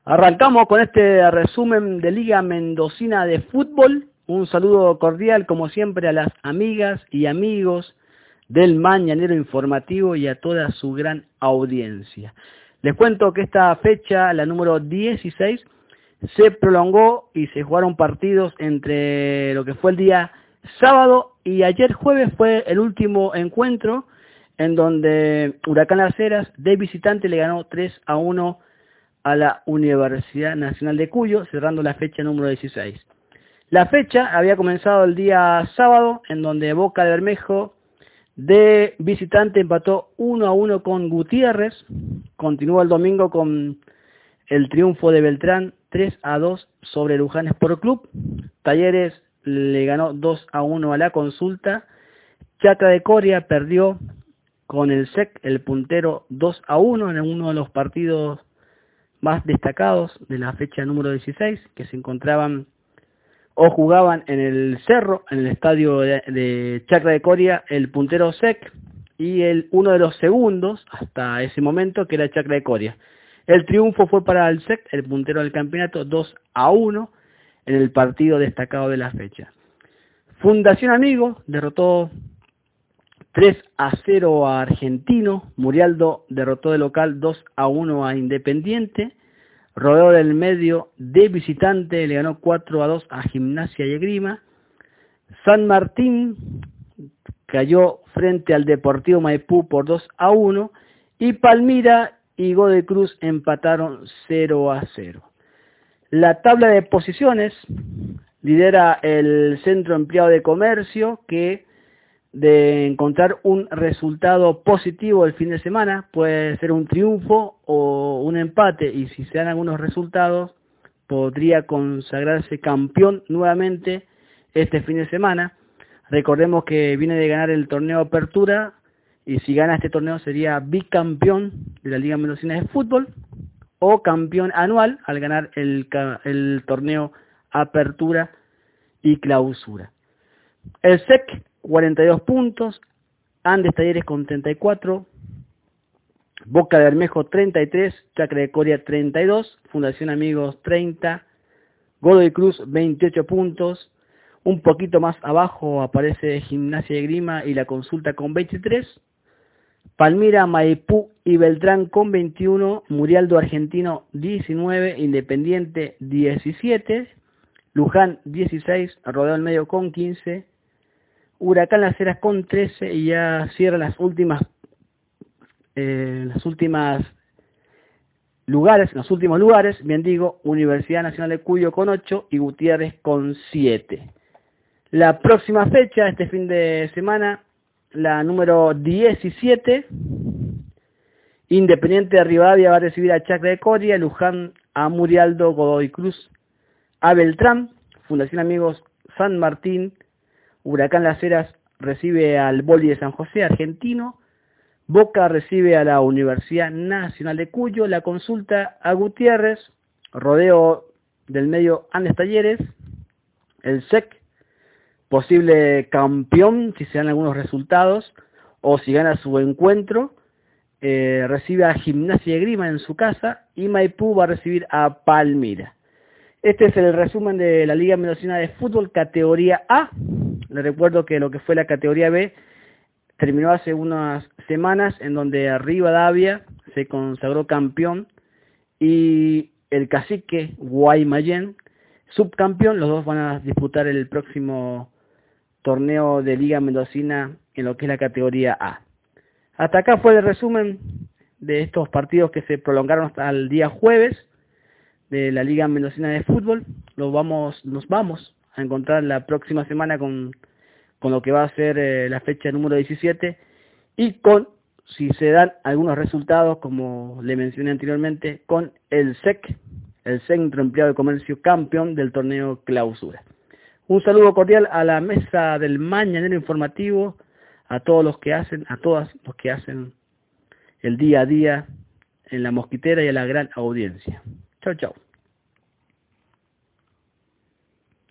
Arrancamos con este resumen de Liga Mendocina de Fútbol. Un saludo cordial, como siempre, a las amigas y amigos del Mañanero Informativo y a toda su gran audiencia. Les cuento que esta fecha, la número 16, se prolongó y se jugaron partidos entre lo que fue el día sábado y ayer jueves fue el último encuentro en donde Huracán Las Heras de visitante le ganó 3-1 a la Universidad Nacional de Cuyo, cerrando la fecha número 16. La fecha había comenzado el día sábado, en donde Boca de Bermejo de visitante empató 1-1 con Gutiérrez. Continuó el domingo con el triunfo de Beltrán 3-2 sobre Luján Sport Club. Talleres le ganó 2-1 a la Consulta. Chacra de Coria perdió con el SEC, el puntero, 2-1 en uno de los partidos más destacados de la fecha número 16, que se encontraban o jugaban en el Cerro, en el estadio de Chacra de Coria, el puntero SEC y uno de los segundos hasta ese momento, que era Chacra de Coria. El triunfo fue para el SEC, el puntero del campeonato, 2-1 en el partido destacado de la fecha. Fundación Amigo derrotó 3-0 a Argentino. Murialdo derrotó de local 2-1 a Independiente. Rodeo del Medio de visitante le ganó 4-2 a Gimnasia y Esgrima. San Martín cayó frente al Deportivo Maipú por 2-1. Y Palmira y Godoy Cruz empataron 0-0. La tabla de posiciones lidera el Centro Empleado de Comercio, que de encontrar un resultado positivo el fin de semana, puede ser un triunfo o un empate, y si se dan algunos resultados, podría consagrarse campeón nuevamente este fin de semana. Recordemos que viene de ganar el torneo Apertura, y si gana este torneo sería bicampeón de la Liga Mendocina de Fútbol, o campeón anual al ganar el torneo Apertura y Clausura. El SEC, 42 puntos, Andes Talleres con 34, Boca de Bermejo 33, Chacra de Coria 32, Fundación Amigos 30, Godoy Cruz 28 puntos, un poquito más abajo aparece Gimnasia y Esgrima y la Consulta con 23, Palmira, Maipú y Beltrán con 21, Murialdo Argentino 19, Independiente 17, Luján 16, Rodeo del Medio con 15, Huracán Las Heras con 13 y ya cierran los últimos lugares, bien digo, Universidad Nacional de Cuyo con 8 y Gutiérrez con 7. La próxima fecha, este fin de semana, la número 17, Independiente de Rivadavia va a recibir a Chacra de Coria, Luján a Murialdo, Godoy Cruz a Beltrán, Fundación Amigos San Martín, Huracán Las Heras recibe al Boli de San José, Argentino. Boca recibe a la Universidad Nacional de Cuyo. La Consulta a Gutiérrez. Rodeo del Medio Andes Talleres. El SEC, posible campeón si se dan algunos resultados o si gana su encuentro, recibe a Gimnasia y Esgrima en su casa. Y Maipú va a recibir a Palmira. Este es el resumen de la Liga Mendocina de Fútbol, categoría A. Les recuerdo que lo que fue la categoría B terminó hace unas semanas, en donde Rivadavia se consagró campeón y el Cacique Guaymallén subcampeón. Los dos van a disputar el próximo torneo de Liga Mendocina en lo que es la categoría A. Hasta acá fue el resumen de estos partidos que se prolongaron hasta el día jueves de la Liga Mendocina de Fútbol. Nos vamos a encontrar la próxima semana con lo que va a ser la fecha número 17 y si se dan algunos resultados, como le mencioné anteriormente, con el SEC, el Centro Empleado de Comercio, campeón del torneo Clausura. Un saludo cordial a la mesa del Mañanero Informativo, a todos los que hacen, a todas los que hacen el día a día en la Mosquitera y a la gran audiencia. Chau, chau.